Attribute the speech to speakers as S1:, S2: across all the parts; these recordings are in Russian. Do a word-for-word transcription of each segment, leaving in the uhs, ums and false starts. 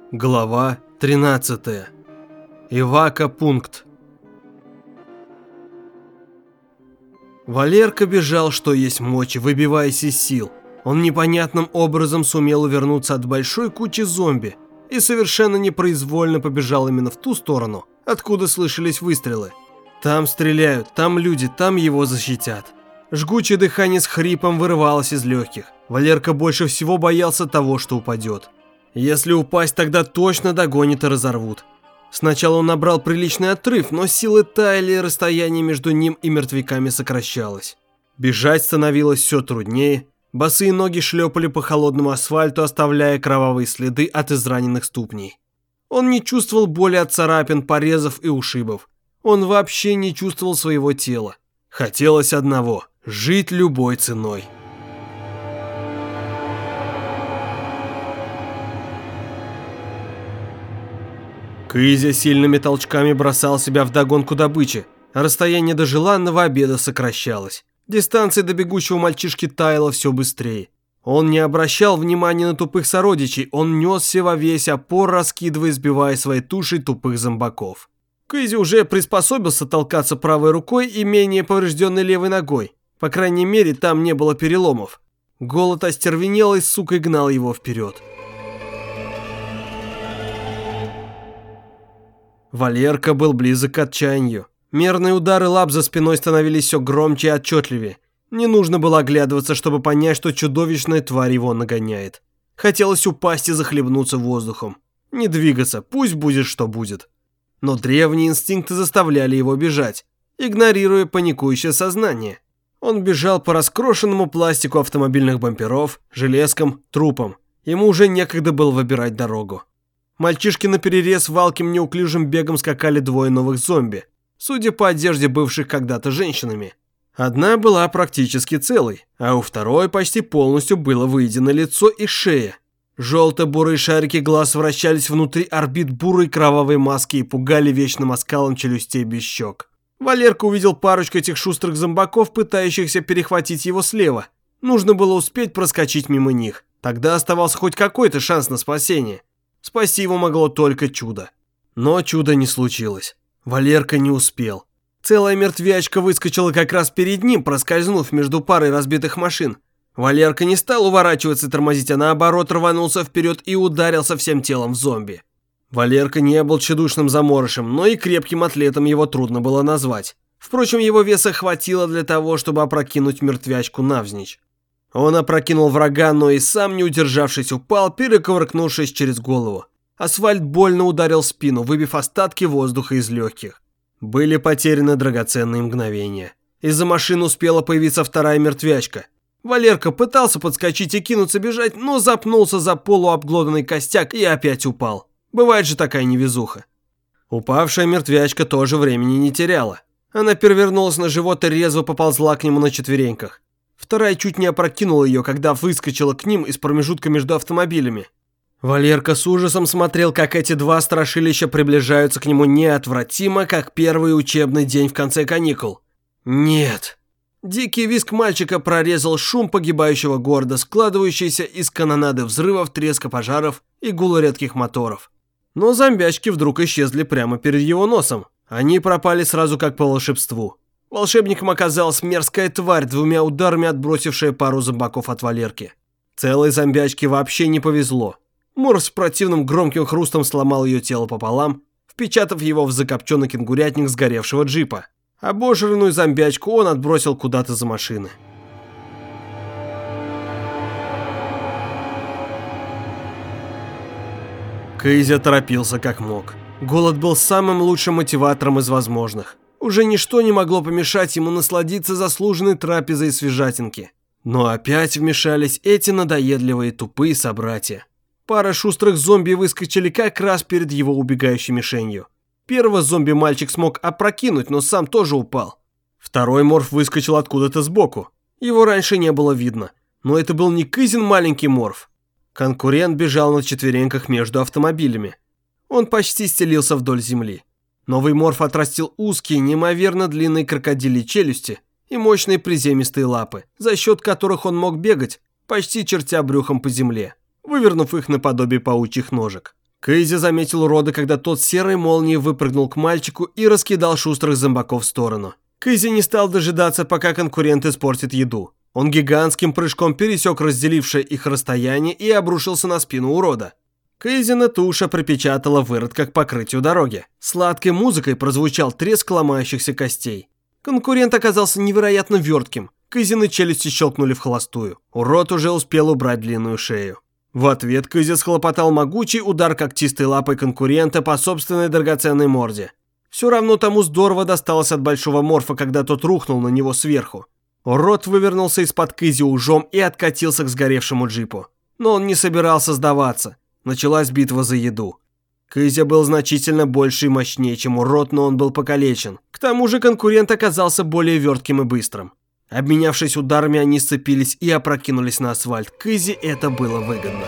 S1: Глава тринадцатая. Эвакопункт. Валерка бежал, что есть мочи, выбиваясь из сил. Он непонятным образом сумел увернуться от большой кучи зомби и совершенно непроизвольно побежал именно в ту сторону, откуда слышались выстрелы. Там стреляют, там люди, там его защитят. Жгучее дыхание с хрипом вырывалось из легких. Валерка больше всего боялся того, что упадет. Если упасть, тогда точно догонят и разорвут. Сначала он набрал приличный отрыв, но силы таяли, и расстояние между ним и мертвяками сокращалось. Бежать становилось все труднее. Босые ноги шлепали по холодному асфальту, оставляя кровавые следы от израненных ступней. Он не чувствовал боли от царапин, порезов и ушибов. Он вообще не чувствовал своего тела. Хотелось одного – жить любой ценой. Кызя сильными толчками бросал себя вдогонку добычи. Расстояние до желанного обеда сокращалось. Дистанция до бегущего мальчишки таяла все быстрее. Он не обращал внимания на тупых сородичей, он несся во весь опор, раскидывая и сбивая своей тушей тупых зомбаков. Кызи уже приспособился толкаться правой рукой и менее поврежденной левой ногой. По крайней мере, там не было переломов. Голод остервенелой сукой гнал его вперед. Валерка был близок к отчаянию. Мерные удары лап за спиной становились все громче и отчетливее. Не нужно было оглядываться, чтобы понять, что чудовищная тварь его нагоняет. Хотелось упасть и захлебнуться воздухом. Не двигаться, пусть будет что будет. Но древние инстинкты заставляли его бежать, игнорируя паникующее сознание. Он бежал по раскрошенному пластику автомобильных бамперов, железкам, трупам. Ему уже некогда было выбирать дорогу. Мальчишки наперерез валким неуклюжим бегом скакали двое новых зомби, судя по одежде бывших когда-то женщинами. Одна была практически целой, а у второй почти полностью было выедено лицо и шея. Желто-бурые шарики глаз вращались внутри орбит бурой кровавой маски и пугали вечным оскалом челюстей без щек. Валерка увидел парочку этих шустрых зомбаков, пытающихся перехватить его слева. Нужно было успеть проскочить мимо них, тогда оставался хоть какой-то шанс на спасение. Спасти его могло только чудо. Но чуда не случилось. Валерка не успел. Целая мертвячка выскочила как раз перед ним, проскользнув между парой разбитых машин. Валерка не стал уворачиваться и тормозить, а наоборот рванулся вперед и ударился всем телом в зомби. Валерка не был тщедушным заморышем, но и крепким атлетом его трудно было назвать. Впрочем, его веса хватило для того, чтобы опрокинуть мертвячку навзничь. Он опрокинул врага, но и сам, не удержавшись, упал, перекувыркнувшись через голову. Асфальт больно ударил спину, выбив остатки воздуха из легких. Были потеряны драгоценные мгновения. Из-за машины успела появиться вторая мертвячка. Валерка пытался подскочить и кинуться бежать, но запнулся за полуобглоданный костяк и опять упал. Бывает же такая невезуха. Упавшая мертвячка тоже времени не теряла. Она перевернулась на живот и резво поползла к нему на четвереньках. Вторая чуть не опрокинула ее, когда выскочила к ним из промежутка между автомобилями. Валерка с ужасом смотрел, как эти два страшилища приближаются к нему неотвратимо, как первый учебный день в конце каникул. Нет. Дикий визг мальчика прорезал шум погибающего города, складывающийся из канонады взрывов, треска пожаров и гула редких моторов. Но зомбячки вдруг исчезли прямо перед его носом. Они пропали сразу как по волшебству. Волшебником оказалась мерзкая тварь, двумя ударами отбросившая пару зомбаков от Валерки. Целой зомбячке вообще не повезло. Морс с противным громким хрустом сломал ее тело пополам, впечатав его в закопченный кенгурятник сгоревшего джипа. Обожранную зомбячку он отбросил куда-то за машины. Кызя торопился как мог. Голод был самым лучшим мотиватором из возможных. Уже ничто не могло помешать ему насладиться заслуженной трапезой свежатинки. Но опять вмешались эти надоедливые тупые собратья. Пара шустрых зомби выскочили как раз перед его убегающей мишенью. Первого зомби мальчик смог опрокинуть, но сам тоже упал. Второй морф выскочил откуда-то сбоку. Его раньше не было видно, но это был не Кызин маленький морф. Конкурент бежал на четвереньках между автомобилями. Он почти стелился вдоль земли. Новый морф отрастил узкие, неимоверно длинные крокодильи челюсти и мощные приземистые лапы, за счет которых он мог бегать, почти чертя брюхом по земле, вывернув их наподобие паучьих ножек. Кейзи заметил урода, когда тот серой молнией выпрыгнул к мальчику и раскидал шустрых зомбаков в сторону. Кейзи не стал дожидаться, пока конкурент испортит еду. Он гигантским прыжком пересек разделившее их расстояние и обрушился на спину урода. Кейзина туша припечатала выродка к покрытию дороги. Сладкой музыкой прозвучал треск ломающихся костей. Конкурент оказался невероятно вертким. Кейзины челюсти щелкнули в холостую. Урод уже успел убрать длинную шею. В ответ Кейзи схлопотал могучий удар когтистой лапой конкурента по собственной драгоценной морде. Все равно тому здорово досталось от большого морфа, когда тот рухнул на него сверху. Урод вывернулся из-под Кейзи ужом и откатился к сгоревшему джипу. Но он не собирался сдаваться. Началась битва за еду. Кейзи был значительно больше и мощнее, чем урод, но он был покалечен. К тому же конкурент оказался более вертким и быстрым. Обменявшись ударами, они сцепились и опрокинулись на асфальт. Кейзи это было выгодно.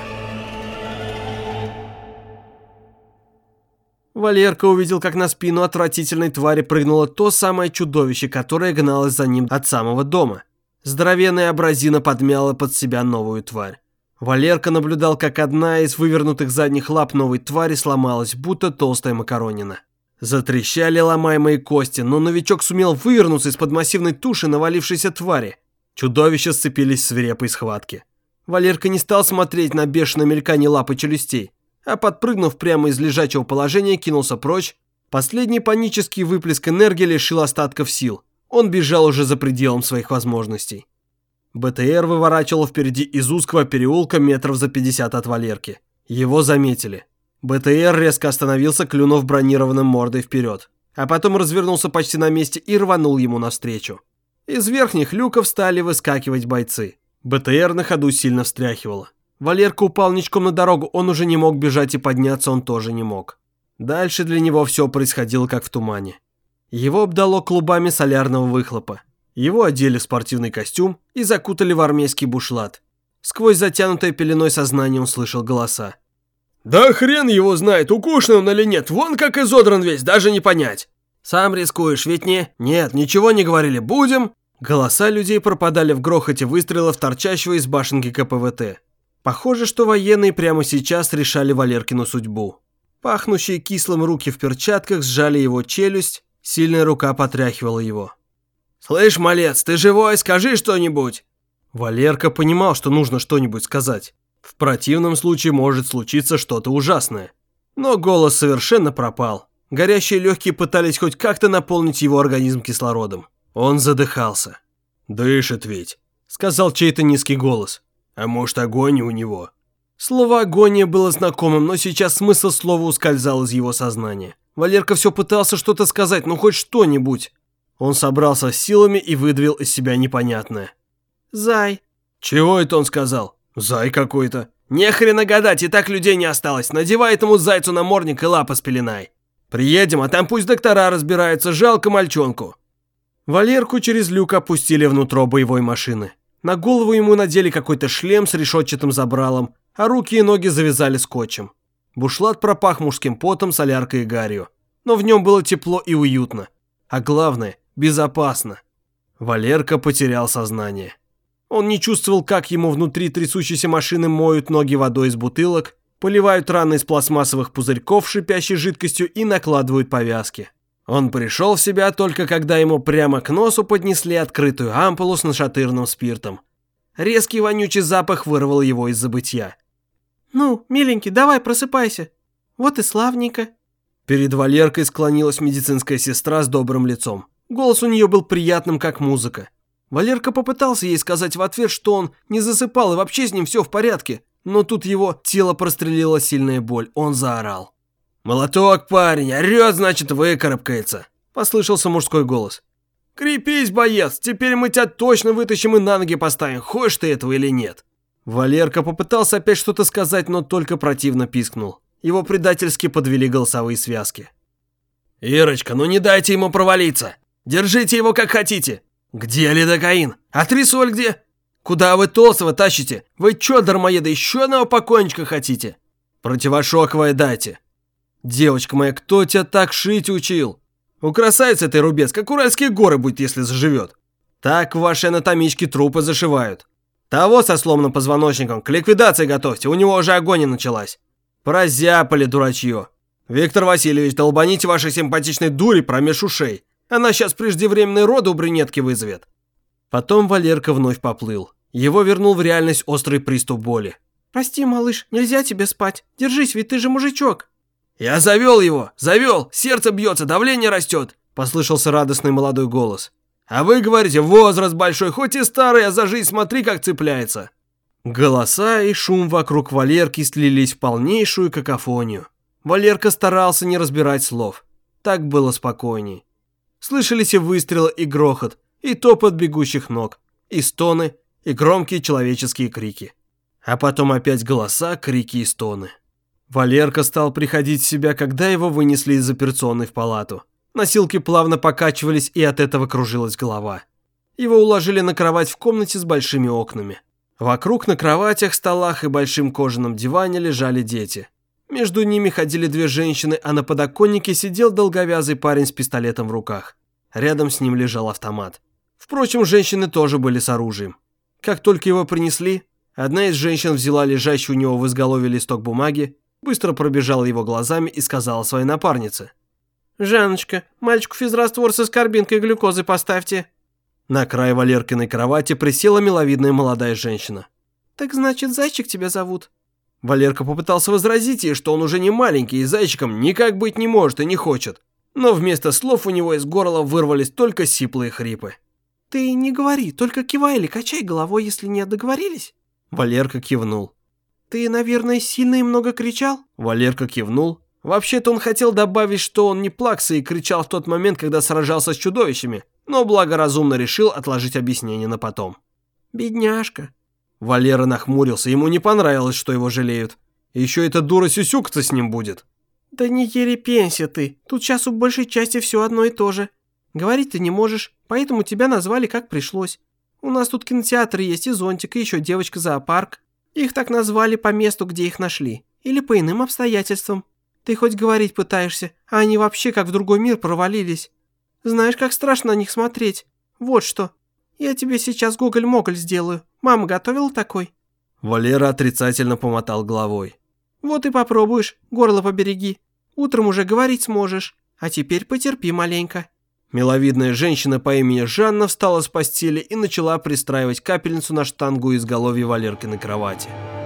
S1: Валерка увидел, как на спину отвратительной твари прыгнуло то самое чудовище, которое гналось за ним от самого дома. Здоровенная абразина подмяла под себя новую тварь. Валерка наблюдал, как одна из вывернутых задних лап новой твари сломалась, будто толстая макаронина. Затрещали ломаемые кости, но новичок сумел вывернуться из-под массивной туши навалившейся твари. Чудовища сцепились в свирепой схватке. Валерка не стал смотреть на бешеное мелькание лап и челюстей, а подпрыгнув прямо из лежачего положения, кинулся прочь. Последний панический выплеск энергии лишил остатков сил. Он бежал уже за пределом своих возможностей. БТР выворачивал впереди из узкого переулка метров за пятьдесят от Валерки. Его заметили. БТР резко остановился, клюнув бронированным мордой вперед, а потом развернулся почти на месте и рванул ему навстречу. Из верхних люков стали выскакивать бойцы. БТР на ходу сильно встряхивало. Валерка упал ничком на дорогу, он уже не мог бежать, и подняться он тоже не мог. Дальше для него все происходило как в тумане. Его обдало клубами солярного выхлопа. Его одели в спортивный костюм и закутали в армейский бушлат. Сквозь затянутое пеленой сознание он слышал голоса. «Да хрен его знает, укушенный он или нет, вон как изодран весь, даже не понять». «Сам рискуешь, ведь не...» «Нет, ничего не говорили, будем...» Голоса людей пропадали в грохоте выстрелов, торчащего из башенки ка пэ вэ тэ. Похоже, что военные прямо сейчас решали Валеркину судьбу. Пахнущие кислым руки в перчатках сжали его челюсть, сильная рука потряхивала его. «Слышь, малец, ты живой? Скажи что-нибудь!» Валерка понимал, что нужно что-нибудь сказать. В противном случае может случиться что-то ужасное. Но голос совершенно пропал. Горящие легкие пытались хоть как-то наполнить его организм кислородом. Он задыхался. «Дышит ведь», — сказал чей-то низкий голос. «А может, агония у него?» Слово «агония» было знакомым, но сейчас смысл слова ускользал из его сознания. Валерка все пытался что-то сказать, ну хоть что-нибудь. Он собрался с силами и выдавил из себя непонятное. «Зай». «Чего это он сказал?» «Зай какой-то». «Не хрена гадать, и так людей не осталось. Надевай этому зайцу намордник и лапы спеленай. Приедем, а там пусть доктора разбираются, жалко мальчонку». Валерку через люк опустили внутрь боевой машины. На голову ему надели какой-то шлем с решетчатым забралом, а руки и ноги завязали скотчем. Бушлат пропах мужским потом, соляркой и гарью. Но в нем было тепло и уютно. А главное, безопасно. Валерка потерял сознание. Он не чувствовал, как ему внутри трясущейся машины моют ноги водой из бутылок, поливают раны из пластмассовых пузырьков с шипящей жидкостью и накладывают повязки. Он пришел в себя только когда ему прямо к носу поднесли открытую ампулу с нашатырным спиртом. Резкий вонючий запах вырвал его из забытья. «Ну, миленький, давай просыпайся. Вот и славненько». Перед Валеркой склонилась медицинская сестра с добрым лицом. Голос у нее был приятным, как музыка. Валерка попытался ей сказать в ответ, что он не засыпал и вообще с ним все в порядке, но тут его тело прострелила сильная боль, он заорал. «Молоток, парень, орёт, значит, выкарабкается», – послышался мужской голос. «Крепись, боец, теперь мы тебя точно вытащим и на ноги поставим, хочешь ты этого или нет». Валерка попытался опять что-то сказать, но только противно пискнул. Его предательски подвели голосовые связки. «Ирочка, ну не дайте ему провалиться! Держите его как хотите! Где лидокаин? А трисоль где? Куда вы толстого тащите? Вы чё, дармоеды, еще одного покойничка хотите? Противошоковое дайте. Девочка моя, кто тебя так шить учил? У красавицы этой рубец, как Уральские горы будет, если заживет. Так ваши анатомички трупы зашивают. Того со сломанным позвоночником к ликвидации готовьте, у него уже агония началась. Прозяпали, дурачье. Виктор Васильевич, долбаните вашей симпатичной дури промеж ушей. Она сейчас преждевременные роды у брюнетки вызовет. Потом Валерка вновь поплыл. Его вернул в реальность острый приступ боли. «Прости, малыш, нельзя тебе спать. Держись, ведь ты же мужичок». «Я завел его, завел, сердце бьется, давление растет», – послышался радостный молодой голос. «А вы говорите, возраст большой, хоть и старый, а за жизнь смотри, как цепляется». Голоса и шум вокруг Валерки слились в полнейшую какофонию. Валерка старался не разбирать слов. Так было спокойней. Слышались и выстрелы, и грохот, и топот бегущих ног, и стоны, и громкие человеческие крики. А потом опять голоса, крики и стоны. Валерка стал приходить в себя, когда его вынесли из операционной в палату. Носилки плавно покачивались, и от этого кружилась голова. Его уложили на кровать в комнате с большими окнами. Вокруг на кроватях, столах и большим кожаном диване лежали дети. Между ними ходили две женщины, а на подоконнике сидел долговязый парень с пистолетом в руках. Рядом с ним лежал автомат. Впрочем, женщины тоже были с оружием. Как только его принесли, одна из женщин взяла лежащий у него в изголовье листок бумаги, быстро пробежала его глазами и сказала своей напарнице: «Жанночка, мальчику физраствор с аскорбинкой глюкозы поставьте». На край Валеркиной кровати присела миловидная молодая женщина. «Так значит, зайчик тебя зовут?» Валерка попытался возразить ей, что он уже не маленький и зайчиком никак быть не может и не хочет. Но вместо слов у него из горла вырвались только сиплые хрипы. «Ты не говори, только кивай или качай головой, если не договорились». Валерка кивнул. «Ты, наверное, сильно и много кричал?» Валерка кивнул. Вообще-то он хотел добавить, что он не плакса и кричал в тот момент, когда сражался с чудовищами, но благоразумно решил отложить объяснение на потом. «Бедняжка». Валера нахмурился, ему не понравилось, что его жалеют. Еще эта дура сюсюкаться с ним будет. «Да не ерепенься ты, тут сейчас у большей части все одно и то же. Говорить ты не можешь, поэтому тебя назвали как пришлось. У нас тут кинотеатр есть и зонтик, и еще девочка-зоопарк. Их так назвали по месту, где их нашли, или по иным обстоятельствам. Ты хоть говорить пытаешься, а они вообще как в другой мир провалились. Знаешь, как страшно на них смотреть. Вот что. Я тебе сейчас гоголь-моголь сделаю. Мама готовила такой?» Валера отрицательно помотал головой. «Вот и попробуешь, горло побереги. Утром уже говорить сможешь, а теперь потерпи маленько». Миловидная женщина по имени Жанна встала с постели и начала пристраивать капельницу на штангу изголовья Валеркиной кровати.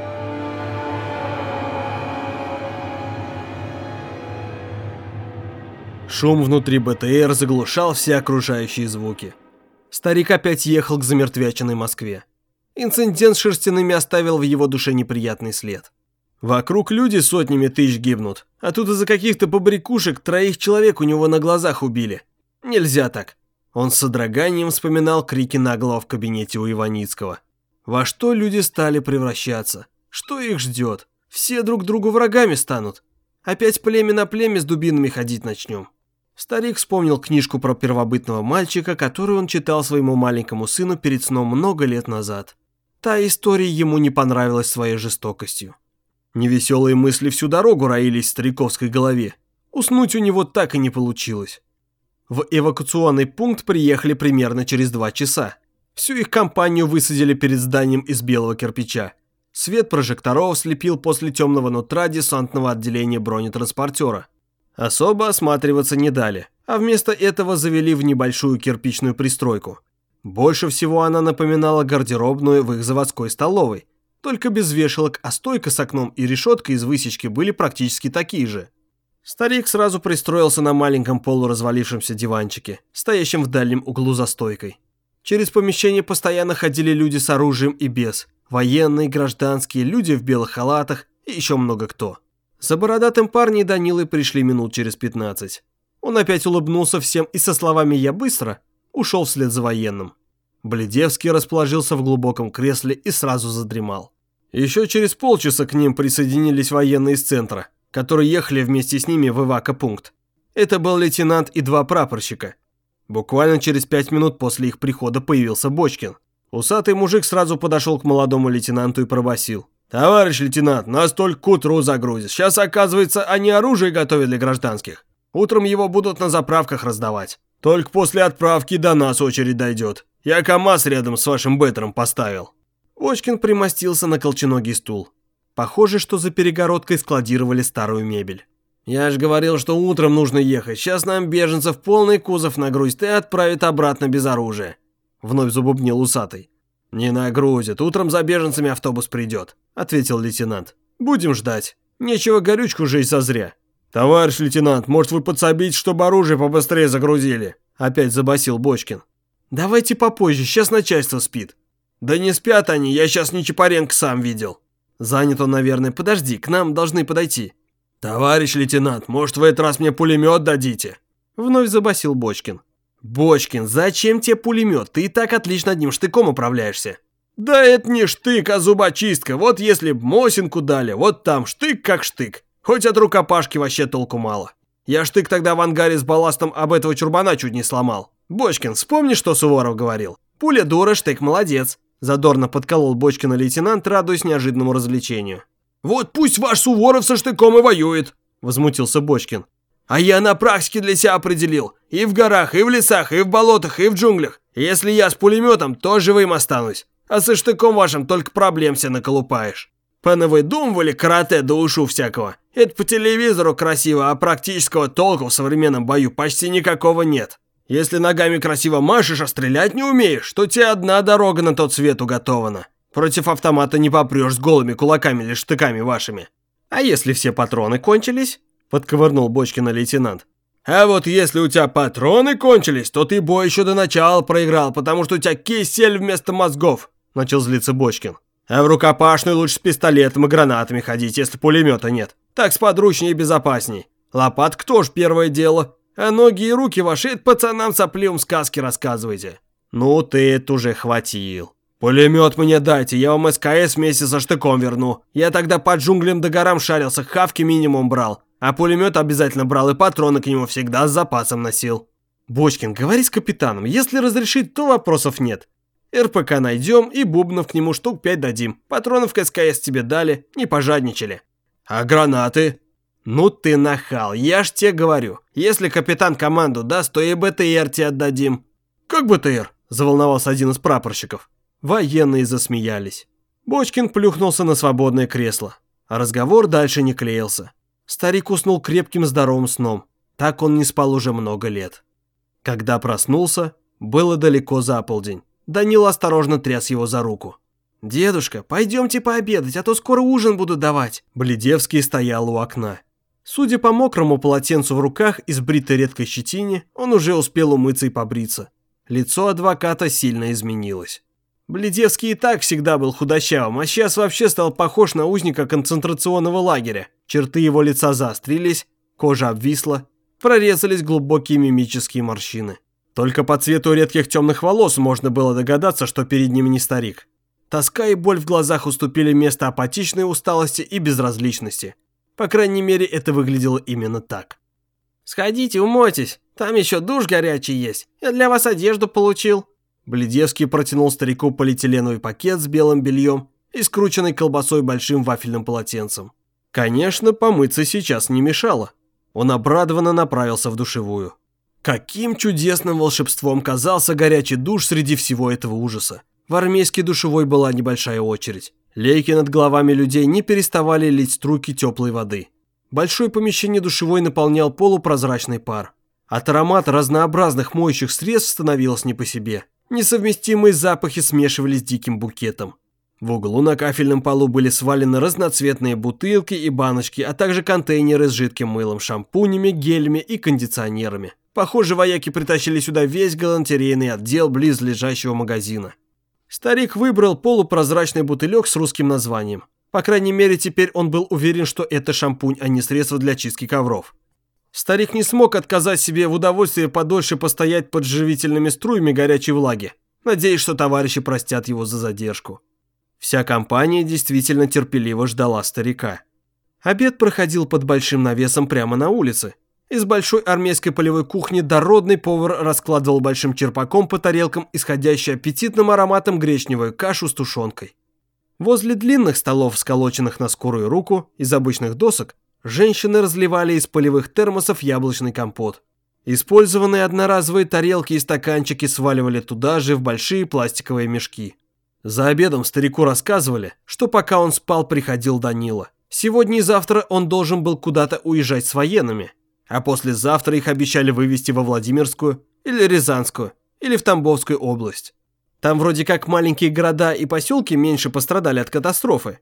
S1: Шум внутри БТР заглушал все окружающие звуки. Старик опять ехал к замертвяченной Москве. Инцидент с шерстяными оставил в его душе неприятный след. Вокруг люди сотнями тысяч гибнут, а тут из-за каких-то побрякушек троих человек у него на глазах убили. Нельзя так. Он с содроганием вспоминал крики наглого в кабинете у Иваницкого. Во что люди стали превращаться? Что их ждет? Все друг другу врагами станут. Опять племя на племя с дубинами ходить начнем. Старик вспомнил книжку про первобытного мальчика, которую он читал своему маленькому сыну перед сном много лет назад. Та история ему не понравилась своей жестокостью. Невеселые мысли всю дорогу роились в стариковской голове. Уснуть у него так и не получилось. В эвакуационный пункт приехали примерно через два часа. Всю их компанию высадили перед зданием из белого кирпича. Свет прожекторов слепил после темного нутра десантного отделения бронетранспортера. Особо осматриваться не дали, а вместо этого завели в небольшую кирпичную пристройку. Больше всего она напоминала гардеробную в их заводской столовой, только без вешалок, а стойка с окном и решетка из высечки были практически такие же. Старик сразу пристроился на маленьком полуразвалившемся диванчике, стоящем в дальнем углу за стойкой. Через помещение постоянно ходили люди с оружием и без, военные, гражданские, люди в белых халатах и еще много кто. За бородатым парнем и Данилой пришли минут через пятнадцать. Он опять улыбнулся всем и со словами «я быстро» ушел вслед за военным. Бледевский расположился в глубоком кресле и сразу задремал. Еще через полчаса к ним присоединились военные из центра, которые ехали вместе с ними в эвакопункт. Это был лейтенант и два прапорщика. Буквально через пять минут после их прихода появился Бочкин. Усатый мужик сразу подошел к молодому лейтенанту и пробасил: «Товарищ лейтенант, нас только к утру загрузят. Сейчас, оказывается, они оружие готовят для гражданских. Утром его будут на заправках раздавать. Только после отправки до нас очередь дойдет. Я КамАЗ рядом с вашим беттером поставил». Бочкин примостился на колченогий стул. Похоже, что за перегородкой складировали старую мебель. «Я же говорил, что утром нужно ехать. Сейчас нам беженцев полный кузов нагрузят и отправят обратно без оружия», — вновь забубнил усатый. «Не нагрузят. Утром за беженцами автобус придет», — ответил лейтенант. «Будем ждать. Нечего горючку жечь зазря». «Товарищ лейтенант, может вы подсобите, чтобы оружие побыстрее загрузили?» — опять забасил Бочкин. «Давайте попозже, сейчас начальство спит». «Да не спят они, я сейчас Нечапаренко сам видел». «Занят он, наверное. Подожди, к нам должны подойти». «Товарищ лейтенант, может, в этот раз мне пулемет дадите?» Вновь забасил Бочкин. «Бочкин, зачем тебе пулемет? Ты и так отлично одним штыком управляешься». «Да это не штык, а зубочистка. Вот если б Мосинку дали, вот там штык как штык. Хоть от рукопашки вообще толку мало. Я штык тогда в ангаре с балластом об этого чурбана чуть не сломал. Бочкин, вспомни, что Суворов говорил? Пуля дура, штык молодец». Задорно подколол Бочкина лейтенант, радуясь неожиданному развлечению. «Вот пусть ваш Суворов со штыком и воюет», — возмутился Бочкин. «А я на практике для себя определил. И в горах, и в лесах, и в болотах, и в джунглях. Если я с пулеметом, то живым останусь. А со штыком вашим только проблем себе наколупаешь. Понавыдумывали карате да ушу всякого. Это по телевизору красиво, а практического толка в современном бою почти никакого нет. Если ногами красиво машешь, а стрелять не умеешь, то тебе одна дорога на тот свет уготована. Против автомата не попрешь с голыми кулаками или штыками вашими». «А если все патроны кончились?» — подковырнул Бочкина лейтенант. «А вот если у тебя патроны кончились, то ты бой еще до начала проиграл, потому что у тебя кисель вместо мозгов», — начал злиться Бочкин. «А в рукопашную лучше с пистолетом и гранатами ходить, если пулемета нет. Так сподручнее и безопасней. Лопатка тоже первое дело. А ноги и руки ваши, это пацанам сопливым сказки рассказывайте». «Ну ты это уже хватил. Пулемет мне дайте, я вам СКС вместе со штыком верну. Я тогда по джунглям до горам шарился, хавки минимум брал. А пулемет обязательно брал и патроны к нему всегда с запасом носил». «Бочкин, говори с капитаном, если разрешит, то вопросов нет. РПК найдем и бубнов к нему штук пять дадим. Патронов к СКС тебе дали, не пожадничали». «А гранаты?» «Ну ты нахал, я ж тебе говорю. Если капитан команду даст, то и БТР тебе отдадим». «Как БТР?» – заволновался один из прапорщиков. Военные засмеялись. Бочкин плюхнулся на свободное кресло. А разговор дальше не клеился. Старик уснул крепким здоровым сном. Так он не спал уже много лет. Когда проснулся, было далеко за полдень. Данила осторожно тряс его за руку. «Дедушка, пойдемте пообедать, а то скоро ужин будут давать». Бледевский стоял у окна. Судя по мокрому полотенцу в руках и сбритой редкой щетине, он уже успел умыться и побриться. Лицо адвоката сильно изменилось. Бледевский и так всегда был худощавым, а сейчас вообще стал похож на узника концентрационного лагеря. Черты его лица заострились, кожа обвисла, прорезались глубокие мимические морщины. Только по цвету редких темных волос можно было догадаться, что перед ним не старик. Тоска и боль в глазах уступили место апатичной усталости и безразличности. По крайней мере, это выглядело именно так. «Сходите, умойтесь, там еще душ горячий есть, я для вас одежду получил». Бледевский протянул старику полиэтиленовый пакет с белым бельем и скрученной колбасой большим вафельным полотенцем. Конечно, помыться сейчас не мешало. Он обрадованно направился в душевую. Каким чудесным волшебством казался горячий душ среди всего этого ужаса. В армейской душевой была небольшая очередь. Лейки над головами людей не переставали лить струйки теплой воды. Большое помещение душевой наполнял полупрозрачный пар. От аромата разнообразных моющих средств становилось не по себе. Несовместимые запахи смешивались с диким букетом. В углу на кафельном полу были свалены разноцветные бутылки и баночки, а также контейнеры с жидким мылом, шампунями, гелями и кондиционерами. Похоже, вояки притащили сюда весь галантерейный отдел близлежащего магазина. Старик выбрал полупрозрачный бутылек с русским названием. По крайней мере, теперь он был уверен, что это шампунь, а не средство для чистки ковров. Старик не смог отказать себе в удовольствии подольше постоять под живительными струями горячей влаги, надеясь, что товарищи простят его за задержку. Вся компания действительно терпеливо ждала старика. Обед проходил под большим навесом прямо на улице. Из большой армейской полевой кухни дородный повар раскладывал большим черпаком по тарелкам исходящую аппетитным ароматом гречневую кашу с тушенкой. Возле длинных столов, сколоченных на скорую руку из обычных досок, женщины разливали из полевых термосов яблочный компот. Использованные одноразовые тарелки и стаканчики сваливали туда же в большие пластиковые мешки. За обедом старику рассказывали, что пока он спал, приходил Данила. Сегодня и завтра он должен был куда-то уезжать с военными, а послезавтра их обещали вывезти во Владимирскую или Рязанскую или в Тамбовскую область. Там вроде как маленькие города и поселки меньше пострадали от катастрофы.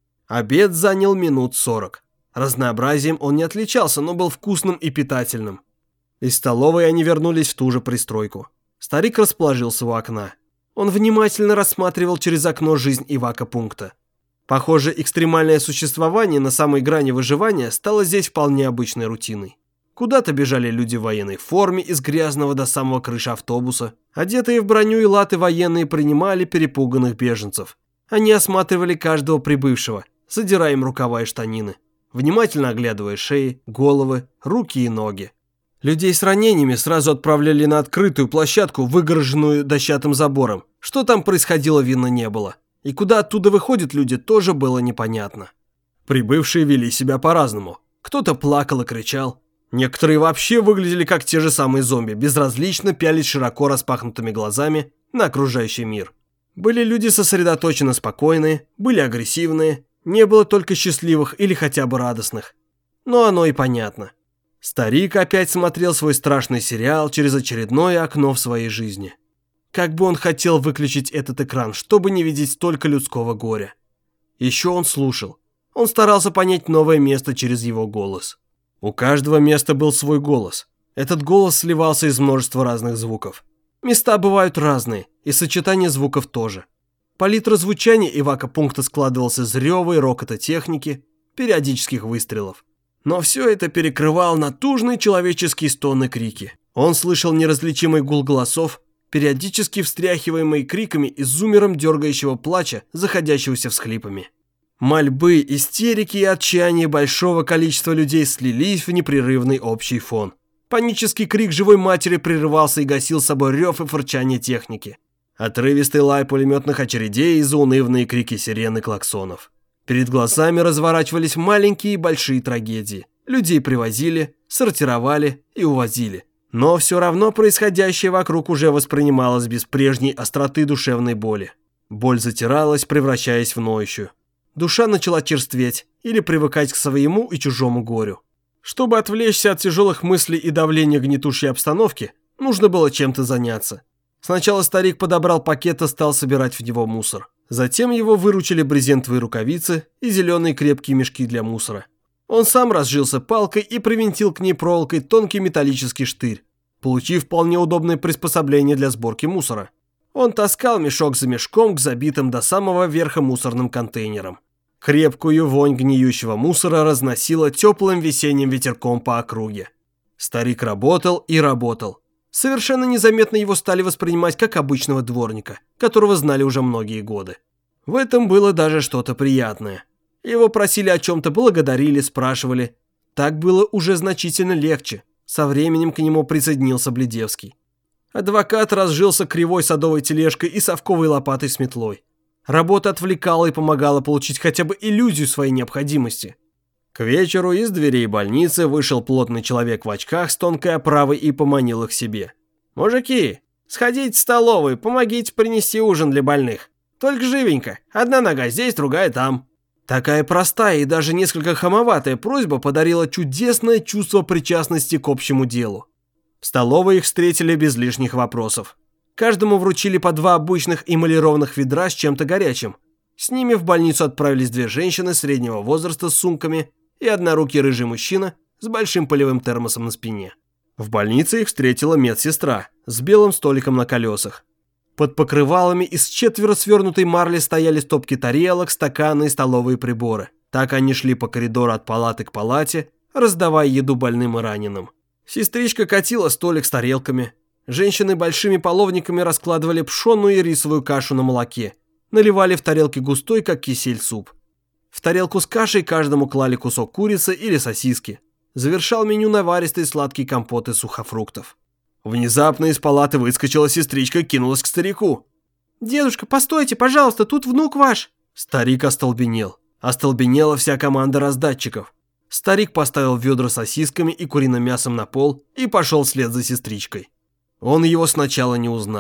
S1: Обед занял минут сорок. Разнообразием он не отличался, но был вкусным и питательным. Из столовой они вернулись в ту же пристройку. Старик расположился у окна. Он внимательно рассматривал через окно жизнь эвакопункта. Похоже, экстремальное существование на самой грани выживания стало здесь вполне обычной рутиной. Куда-то бежали люди в военной форме из грязного до самого крыши автобуса. Одетые в броню и латы военные принимали перепуганных беженцев. Они осматривали каждого прибывшего, задирая им рукава и штанины, внимательно оглядывая шеи, головы, руки и ноги. Людей с ранениями сразу отправляли на открытую площадку, выгороженную дощатым забором. Что там происходило, видно не было. И куда оттуда выходят люди, тоже было непонятно. Прибывшие вели себя по-разному. Кто-то плакал и кричал. Некоторые вообще выглядели как те же самые зомби, безразлично пялись широко распахнутыми глазами на окружающий мир. Были люди сосредоточенно спокойные, были агрессивные, не было только счастливых или хотя бы радостных. Но оно и понятно. Старик опять смотрел свой страшный сериал через очередное окно в своей жизни. Как бы он хотел выключить этот экран, чтобы не видеть столько людского горя. Еще он слушал. Он старался понять новое место через его голос. У каждого места был свой голос. Этот голос сливался из множества разных звуков. Места бывают разные, и сочетание звуков тоже. Палитра звучания эвакопункта складывалась из рева и рокота техники, периодических выстрелов. Но все это перекрывал натужные человеческие стоны и крики. Он слышал неразличимый гул голосов, периодически встряхиваемый криками и зумером дергающего плача, заходящегося всхлипами. Мольбы, истерики и отчаяние большого количества людей слились в непрерывный общий фон. Панический крик живой матери прерывался и гасил собой рев и фырчание техники. Отрывистый лай пулеметных очередей и заунывные крики сирен и клаксонов. Перед глазами разворачивались маленькие и большие трагедии. Людей привозили, сортировали и увозили. Но все равно происходящее вокруг уже воспринималось без прежней остроты душевной боли. Боль затиралась, превращаясь в ноющую. Душа начала черстветь или привыкать к своему и чужому горю. Чтобы отвлечься от тяжелых мыслей и давления гнетущей обстановки, нужно было чем-то заняться. Сначала старик подобрал пакет и стал собирать в него мусор. Затем его выручили брезентовые рукавицы и зеленые крепкие мешки для мусора. Он сам разжился палкой и привинтил к ней проволокой тонкий металлический штырь, получив вполне удобное приспособление для сборки мусора. Он таскал мешок за мешком к забитым до самого верха мусорным контейнерам. Крепкую вонь гниющего мусора разносила теплым весенним ветерком по округе. Старик работал и работал. Совершенно незаметно его стали воспринимать как обычного дворника, которого знали уже многие годы. В этом было даже что-то приятное. Его просили о чем-то, благодарили, спрашивали. Так было уже значительно легче. Со временем к нему присоединился Бледевский. Адвокат разжился кривой садовой тележкой и совковой лопатой с метлой. Работа отвлекала и помогала получить хотя бы иллюзию своей необходимости. К вечеру из дверей больницы вышел плотный человек в очках с тонкой оправой и поманил их себе. «Мужики, сходите в столовую, помогите принести ужин для больных. Только живенько, одна нога здесь, другая там». Такая простая и даже несколько хамоватая просьба подарила чудесное чувство причастности к общему делу. В столовой их встретили без лишних вопросов. Каждому вручили по два обычных эмалированных ведра с чем-то горячим. С ними в больницу отправились две женщины среднего возраста с сумками и однорукий рыжий мужчина с большим полевым термосом на спине. В больнице их встретила медсестра с белым столиком на колесах. Под покрывалами из четверо свернутой марли стояли стопки тарелок, стаканы и столовые приборы. Так они шли по коридору от палаты к палате, раздавая еду больным и раненым. Сестричка катила столик с тарелками. Женщины большими половниками раскладывали пшенную и рисовую кашу на молоке. Наливали в тарелки густой, как кисель, суп. В тарелку с кашей каждому клали кусок курицы или сосиски. Завершал меню наваристый сладкий компот из сухофруктов. Внезапно из палаты выскочила сестричка и кинулась к старику. «Дедушка, постойте, пожалуйста, тут внук ваш!» Старик остолбенел. Остолбенела вся команда раздатчиков. Старик поставил ведра с сосисками и куриным мясом на пол и пошел вслед за сестричкой. Он его сначала не узнал.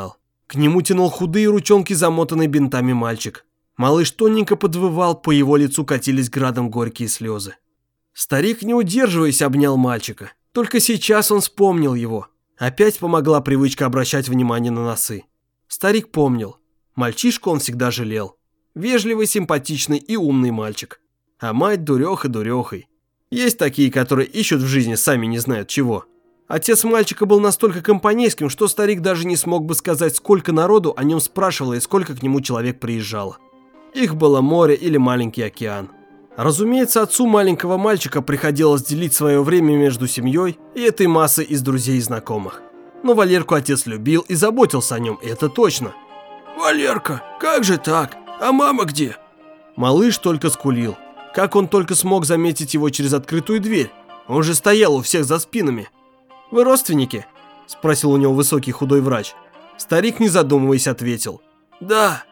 S1: К нему тянул худые ручонки, замотанные бинтами мальчик. Малыш тоненько подвывал, по его лицу катились градом горькие слезы. Старик, не удерживаясь, обнял мальчика. Только сейчас он вспомнил его. Опять помогла привычка обращать внимание на носы. Старик помнил. Мальчишку он всегда жалел. Вежливый, симпатичный и умный мальчик. А мать дуреха дурехой. Есть такие, которые ищут в жизни сами не знают чего. Отец мальчика был настолько компанейским, что старик даже не смог бы сказать, сколько народу о нем спрашивало и сколько к нему человек приезжало. Их было море или маленький океан. Разумеется, отцу маленького мальчика приходилось делить свое время между семьей и этой массой из друзей и знакомых. Но Валерку отец любил и заботился о нем, это точно. «Валерка, как же так? А мама где?» Малыш только скулил. Как он только смог заметить его через открытую дверь? Он же стоял у всех за спинами. «Вы родственники?» – спросил у него высокий худой врач. Старик, не задумываясь, ответил. «Да».